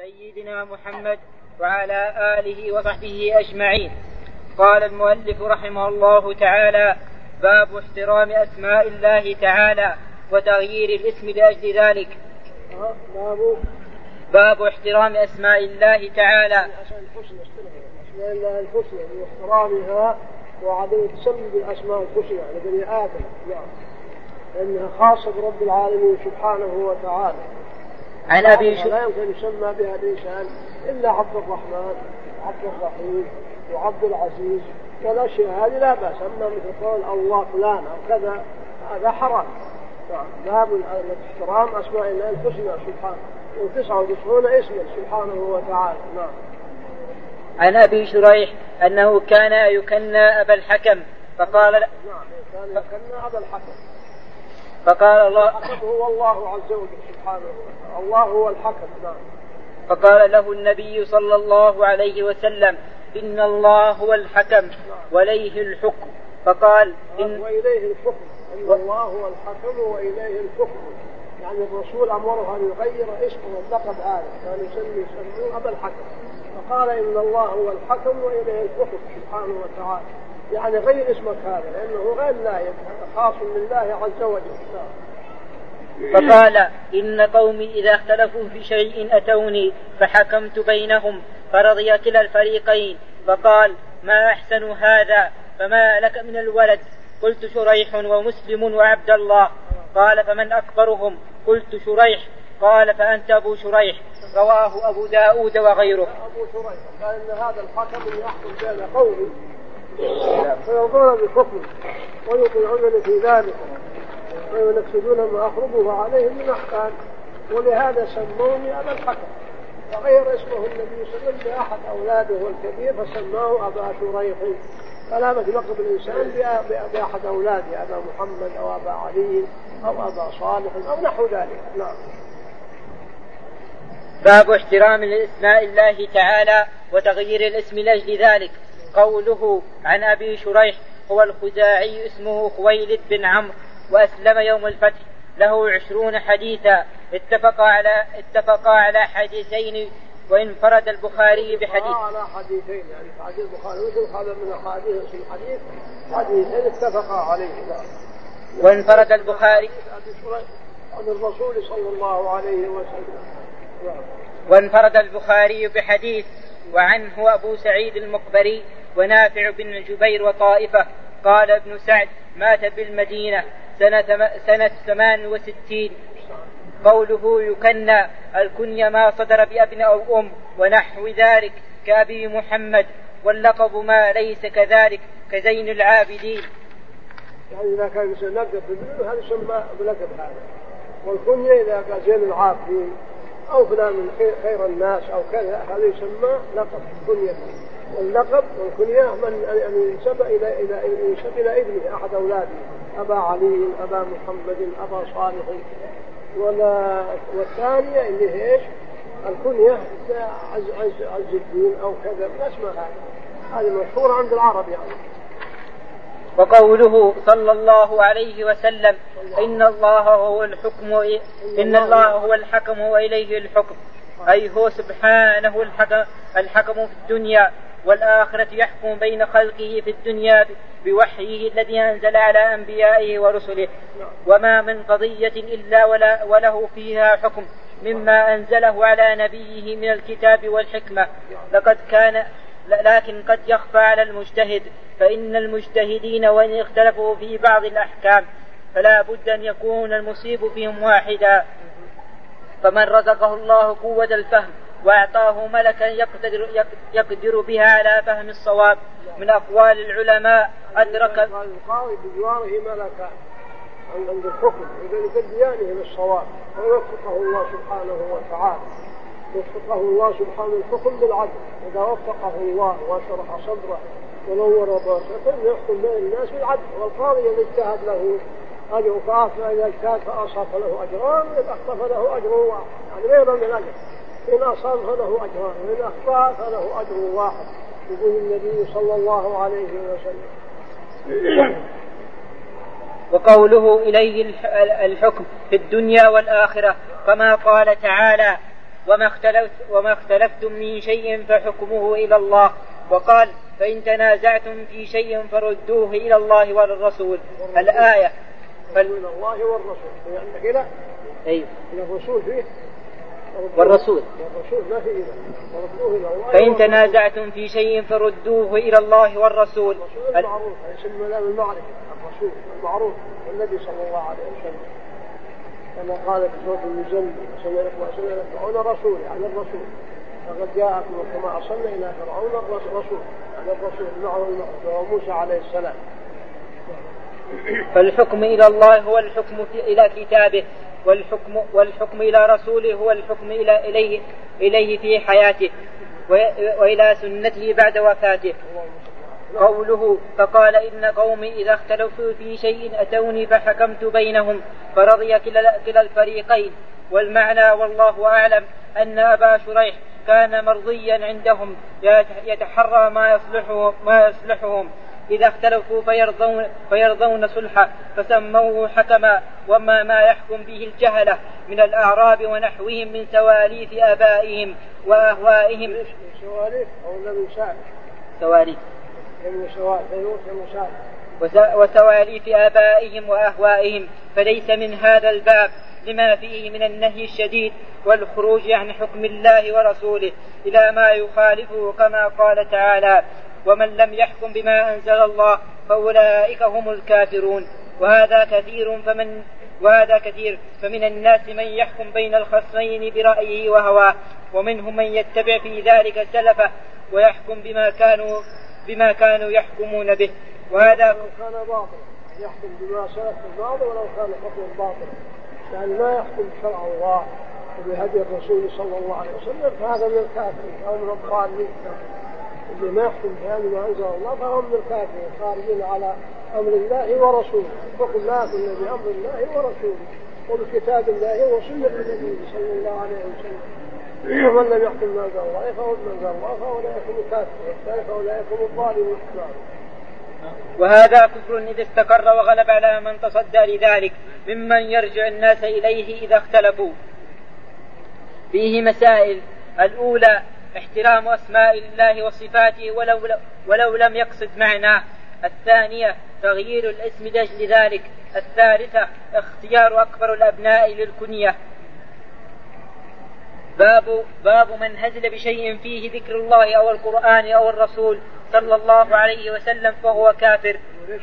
سيدنا محمد وعلى آله وصحبه أجمعين. قال المؤلف رحمه الله تعالى: باب احترام أسماء الله تعالى وتغيير الاسم لأجل ذلك. باب احترام أسماء الله تعالى، أسماء الله الحسنى واحترامها وعدم التسمي بالأسماء الحسنى لبني آدم، لأنها خاصة برب العالمين سبحانه وتعالى. عن أبي لا يمكن يسمى بها الإنسان إلا عبد الرحمن عبد الرحيم وعبد العزيز، والأشياء هذه لا بأس. أما مثل قول الله فلان أو كذا هذا حرام. باب احترام أسماء الله الحسنى سبحانه، و99 اسما سبحانه وتعالى. عن أبي شريح أنه كان يكنى أبا الحكم فقال كان يكنى أبا الحكم، فقال الله هو الله عز وجل سبحانه وتعالى، الله هو الحكم. فقال له النبي صلى الله عليه وسلم: إن الله هو الحكم وإليه الحكم. فقال وإليه الحكم، إن الله هو الحكم وإليه الحكم، يعني الرسول أمره أن يغير اسمه واللقب هذا، كان يسميه أبا الحكم، فقال إن الله هو الحكم وإليه الحكم سبحانه وتعالى، يعني غير اسمك هذا لأنه غير لائق، خاص لله عز وجل. فقال: إن قومي إذا اختلفوا في شيء أتوني فحكمت بينهم فرضي كلا الفريقين. فقال: ما أحسن هذا، فما لك من الولد؟ قلت: شريح ومسلم وعبد الله. قال: فمن أكبرهم؟ قلت: شريح. قال: فأنت أبو شريح. رواه أبو داود وغيره. أبو شريح قال إن هذا الحكم يحكم بين قومي فيرضون بحكمه ويطيعون في ذلك وينفذون ما أفرضه عليهم من أحكام، ولهذا سموني أبا الحكم. فغير اسمه النبي صلى الله عليه وسلم بأحد أولاده الكبير فسماه أبا شريح، فلا بد لقب الإنسان بأحد أولاده، أبا محمد أو أبا علي أو أبا صالح أو نحو ذلك. باب احترام الاسماء الله تعالى وتغيير الاسم لأجل ذلك. قوله عن أبي شريح: هو الخزاعي اسمه خويلد بن عمرو وأسلم يوم الفتح، له 20 حديثا، اتفقا على حديثين وانفرد البخاري بحديث. على حديثين، يعني حديث البخاري مثل هذا من الحديث حديثين اتفقا عليه. وانفرد البخاري عن الرسول صلى الله عليه وسلم. وانفرد البخاري بحديث. وعنه أبو سعيد المقبري ونافع بن جبير وطائفة. قال ابن سعد: مات بالمدينة سنة 68. قوله يكنى الكنية ما صدر بأبن أو أم ونحو ذلك كأبي محمد، واللقب ما ليس كذلك كزين العابدين. يعني إذا كان يسلقب بابنه هذا يسمى بلقب هذا، والكنية إذا كان زين العابدين أو فلان من خير الناس أو كذا هذا يسمى لقب كنية. واللقب والكنية من أن ينسب إلى ابنه أحد أولاده، أبا علي أبا محمد أبا صالح. والثانية اللي هي إيش؟ الكنية عز الدين أو كذا من أسماء هذه مشهورة عند العرب يعني. وقوله صلى الله عليه وسلم: إن الله هو الحكم وإليه الحكم، أي هو سبحانه الحكم في الدنيا والآخرة، يحكم بين خلقه في الدنيا بوحيه الذي أنزل على أنبيائه ورسله، وما من قضية إلا وله فيها حكم مما أنزله على نبيه من الكتاب والحكمة. لكن قد يخفى على المجتهد، فإن المجتهدين وإن اختلفوا في بعض الأحكام فلا بد أن يكون المصيب فيهم واحدا. فمن رزقه الله قوة الفهم وأعطاه ملكا يقدر بها على فهم الصواب من أقوال العلماء أدرك القاضي بجواره ملكا عند الحكم وذلك ديانه للصواب، ويوفقه الله سبحانه وتعالى، يوفقه الله سبحانه الحكم بالعدل. إذا وفقه الله وشرح صدره ونور بصره يحكم بين الناس بالعدل. والقاضي الذي اجتهد له أجر فإذا اجتهد فأصاب له أجران وإذا أخطأ فله أجر واحد، يعني غير من الأجر. إن أصاب فله أجران وإن أخطأ فله أجر واحد، يقول النبي صلى الله عليه وسلم. وقوله إليه الحكم في الدنيا والآخرة، كما قال تعالى: وما اختلفتم من شيء فحكمه إلى الله. وقال فإن تنازعتم في شيء فردوه إلى الله والرسول. الآية. إلى الله والرسول يعني كده. أيوه. إلى الرسول فيه. والرسول ما فيه إله. فإن تنازعتم في شيء فردوه إلى الله والرسول. الرسول المعروف يسمى له المعرفة. الرسول المعروف النبي صلى الله عليه وسلم كما قال في سورة المزمل سنتبعون رسول يعني الرسول فقد جاءكم كما أرسلنا إلى فرعون الرسول يعني الرسول معه وموسى عليه السلام. فالحكم إلى الله هو الحكم إلى كتابه والحكم إلى رسوله هو الحكم إليه في حياته وإلى سنته بعد وفاته. قوله فقال إن قومي إذا اختلفوا في شيء أتوني فحكمت بينهم فرضي كلا الفريقين. والمعنى والله أعلم أن أبا شريح كان مرضيا عندهم يتحرى ما يصلحهم إذا اختلفوا فيرضون صلحا فسموه حكما. وما ما يحكم به الجهلة من الأعراب ونحوهم من سواليف آبائهم وأهوائهم. سواليف أو لم يسال سواليف وسواليف آبائهم وأهوائهم فليس من هذا الباب لما فيه من النهي الشديد والخروج عن حكم الله ورسوله إلى ما يخالفه كما قال تعالى ومن لم يحكم بما أنزل الله فأولئك هم الكافرون. وهذا كثير فمن الناس من يحكم بين الخصمين برأيه وهواه ومنهم من يتبع في ذلك سلفه ويحكم بما كانوا يحكمون به. وهذا كان باطل يحكم بما سلف الماضي ولو كان حكم باطل يعني ما يحكم بشرع الله وبهدي الرسول صلى الله عليه وسلم فهذا من الكافرين أو من الضالين. اللي ما يحكم بما أنزل الله فهم من الكافرين خارجين على أمر الله ورسوله. فقل لا كن بأمر الله ورسوله وبكتاب الله وسنة النبي صلى الله عليه وسلم. ومن لم يحكم ما أنزل الله فأولئك هم الكافرين فأولئك هم الظالمون. وهذا كفر إذا استقر وغلب على من تصدى لذلك ممن يرجع الناس إليه إذا اختلفوا. فيه مسائل: الأولى احترام أسماء الله وصفاته ولو لم يقصد معناه. الثانية تغيير الاسم لأجل ذلك. الثالثة اختيار أكبر الأبناء للكنية. باب من هزل بشيء فيه ذكر الله أو القرآن أو الرسول صلى الله عليه وسلم فهو كافر.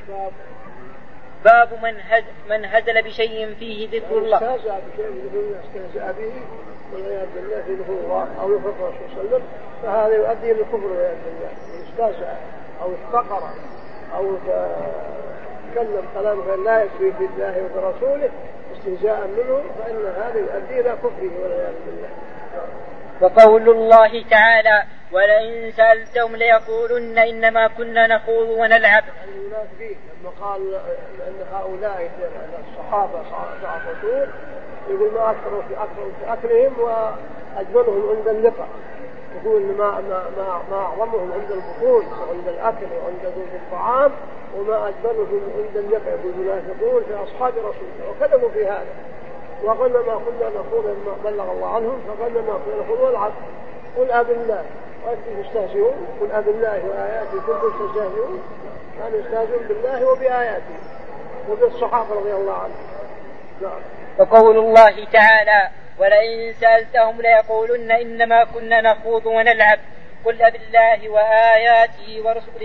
باب من هزل بشيء فيه ذكر الله استهزأ به والعياذ بالله في ذكر الله أو يفرق الرسول صلى الله عليه وسلم فهذا يؤدي للكفر والعياذ بالله. استهزأ أو افتقر أو تكلم كلام غير لا يكفي بالله وبرسوله استهزاء منه فإن هذا يؤدي إلى كفره والعياذ بالله. وقول الله تعالى ولئن سألتهم ليقولن إنما كنا نخوض ونلعب. المنافقين لما قال أن هؤلاء الصحابة صحابة الرسول يقول ما أكثروا في أكلهم وأجملهم عند اللقاء. يقول ما أعظمهم عند البطون وعند الأكل وعند ذوق الطعام وما أجملهم عند اللقاء. يقول المنافقون في أصحاب رسول الله وكذبوا في هذا وقلنا ما كنا نخوض ما بلغ الله عنهم فقلنا ما كنا نخوض ونلعب. قل أب الله وأنتم تستهزئون قل أب الله وآياته كنتم تستهزئون. كانوا يستهزئون بالله وبآياته وبالصحابة رضي الله عنهم. وقول الله تعالى ولئن سألتهم ليقولن إنما كنا نخوض ونلعب قل أب الله وآياته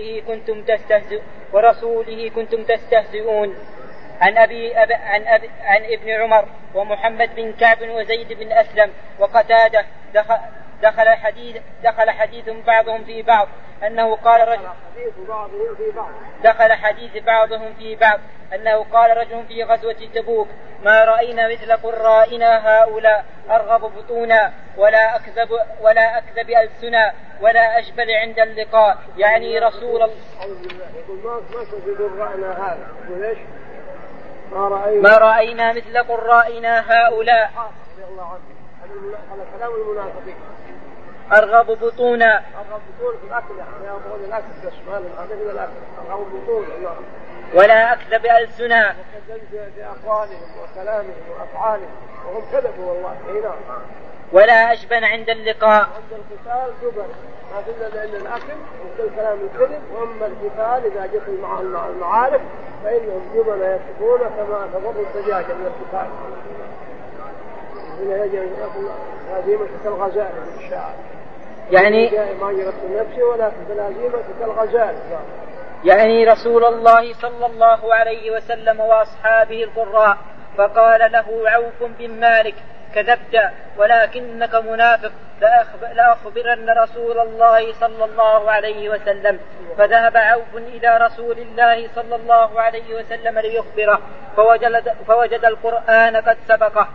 ورسوله كنتم تستهزئون. عن ابن عمر ومحمد بن كعب وزيد بن أسلم وقتادة دخل حديث بعضهم في بعض أنه قال رجل قال رجل في غزوة تبوك ما رأينا مثل قرائنا هؤلاء أرغب بطونا ولا أكذب ألسنا ولا أجبل عند اللقاء يعني رسول الله. يقول ما تجدون رأينا هذا وليش ما رأينا مثل قرائنا هؤلاء على كلام المنافقين أرغب بطونا في الأكل يأخذون الأكل بس ما من الأكل أرغب بطون ولا أكذب ألسنا وكذب في أقوالهم وكلامهم وأفعالهم وهم كذبوا والله هنا ولا أجبن عند اللقاء. عند القتال جبن ما فينا لأن الأكل وكل كلام الكذب. وأما القتال إذا دخل معهم مع المعارك فإنهم جبن يكتبون كما تضر الدجاجة من القتال. هنا يجب أن يأكل هزيمة كالغزال من الشعر. يعني ما يغسل نفسه ولكن الهزيمة كالغزال. يعني رسول الله صلى الله عليه وسلم وأصحابه القراء. فقال له عوف بن مالك: كذبت ولكنك منافق، لأخبرن رسول الله صلى الله عليه وسلم. فذهب عوف إلى رسول الله صلى الله عليه وسلم ليخبره فوجد القرآن قد سبقه.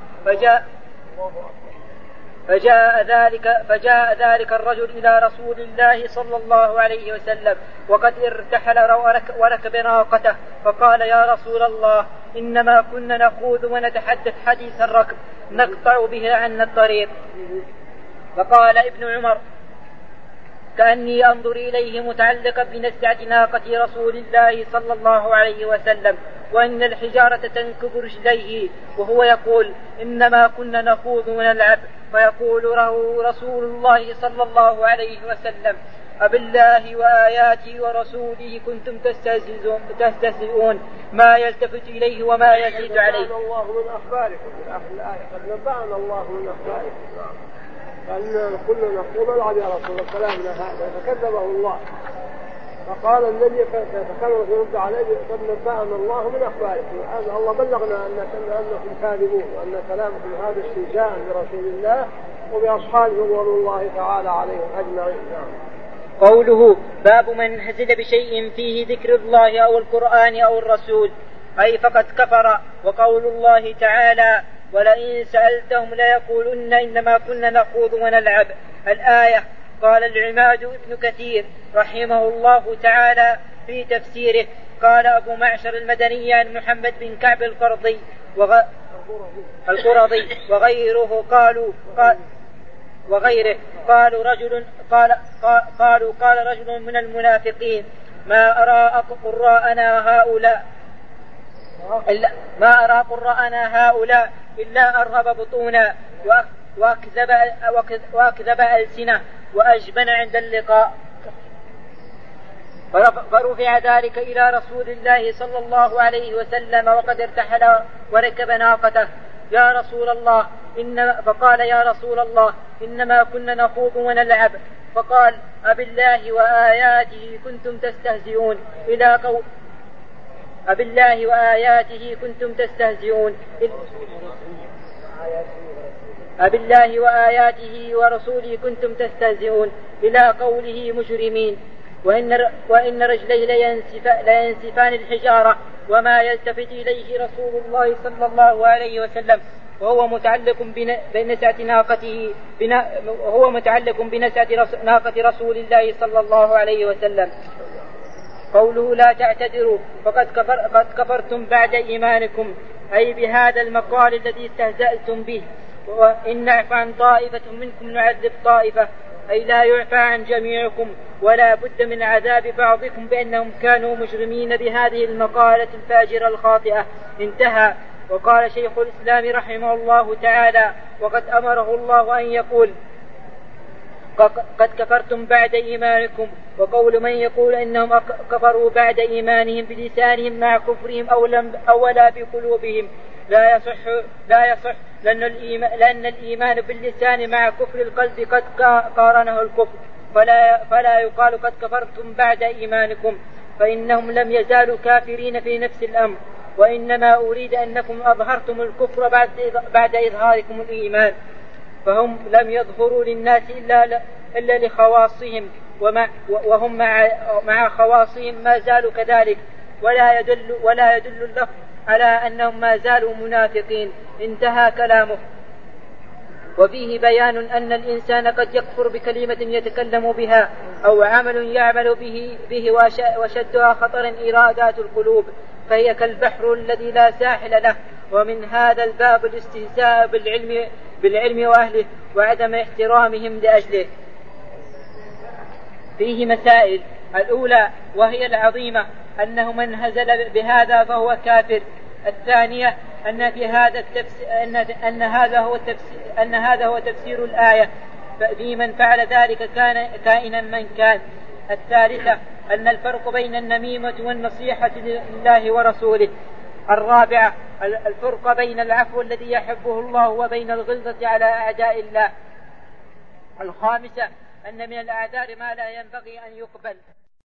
فجاء ذلك الرجل إلى رسول الله صلى الله عليه وسلم وقد ارتحل وركب ناقته. فقال: يا رسول الله، إنما كنا نخوض ونتحدث حديث الركب نقطع به عنا الطريق. فقال ابن عمر: كأني أنظر إليه متعلقا بنسعة ناقة رسول الله صلى الله عليه وسلم، وإن الحجارة تنكب رجليه، وهو يقول: إنما كنا نخوض ونلعب. فيقول له رسول الله صلى الله عليه وسلم: أبالله وآياته ورسوله كنتم تستهزئون، ما يلتفت إليه وما يزيد عليه. قد نبأنا الله من أخباركم في آخر الآية. قد نبأنا الله من أخباركم فأننا كنا نخوض ونلعب يا رسول الله كلامنا هذا، فكذبه الله. فقال النبي فكانوا يرد عليه: قد نبأنا الله من أخباركم. الله بلغنا أنكم كاذبون وأن كلامكم هذا استهزاء برسول الله وبأصحابه رضوان الله تعالى عليهم أجمعين. قوله: باب من هزل بشيء فيه ذكر الله أو القرآن أو الرسول، أي فقد كفر. وقول الله تعالى: ولئن سألتهم ليقولن إنما كنا نخوض ونلعب، الآية. قال العماد ابن كثير رحمه الله تعالى في تفسيره: قال أبو معشر المدني عن محمد بن كعب القرظي قال رجل من المنافقين: ما أرى قراءنا هؤلاء إلا أرهب بطونا وأكذب ألسنة وأجبن عند اللقاء. فرفع ذلك إلى رسول الله صلى الله عليه وسلم وقد ارتحل وركب ناقته. فقال: يا رسول الله، إنما كنا نخوض ونلعب. فقال: أبالله وآياته كنتم تستهزئون، أبالله وآياته كنتم تستهزئون، أبالله وآياته ورسوله كنتم تستهزئون، إلى قوله مجرمين. وإن رجليه لينسفان الحجارة وما يلتفت إليه رسول الله صلى الله عليه وسلم وهو متعلق بنسعة ناقة رسول الله صلى الله عليه وسلم. قوله: لا تعتذروا فقد كفرتم بعد إيمانكم، أي بهذا المقال الذي استهزأتم به. وإن نعفى عن طائفة منكم نعذب طائفة، أي لا يعفى عن جميعكم، ولا بد من عذاب بعضكم بأنهم كانوا مجرمين بهذه المقالة الفاجرة الخاطئة. انتهى. وقال شيخ الإسلام رحمه الله تعالى: وقد أمره الله أن يقول: قد كفرتم بعد إيمانكم. وقول من يقول إنهم كفروا بعد إيمانهم بلسانهم مع كفرهم أو لا بقلوبهم لا يصح لأن الإيمان باللسان مع كفر القلب قد قارنه الكفر، فلا يقال قد كفرتم بعد إيمانكم، فإنهم لم يزالوا كافرين في نفس الأمر، وإنما أريد أنكم أظهرتم الكفر بعد إظهاركم الإيمان، فهم لم يظهروا للناس إلا لخواصهم، وهم مع خواصهم ما زالوا كذلك، ولا يدل اللفظ على أنهم ما زالوا منافقين. انتهى كلامه. وفيه بيان أن الإنسان قد يكفر بكلمة يتكلم بها أو عمل يعمل به وشدها خطر إرادات القلوب، فهي كالبحر الذي لا ساحل له. ومن هذا الباب الاستهزاء بالعلم وأهله وعدم احترامهم لأجله. فيه مسائل: الأولى وهي العظيمة أنه من هزل بهذا فهو كافر. الثانية أن في هذا التفسير أن هذا هو تفسير الآية في من فعل ذلك كائنا من كان. الثالثة أن الفرق بين النميمة والنصيحة لله ورسوله. الرابعة الفرق بين العفو الذي يحبه الله وبين الغلظة على أعداء الله. الخامسة أن من الأعذار ما لا ينبغي أن يقبل.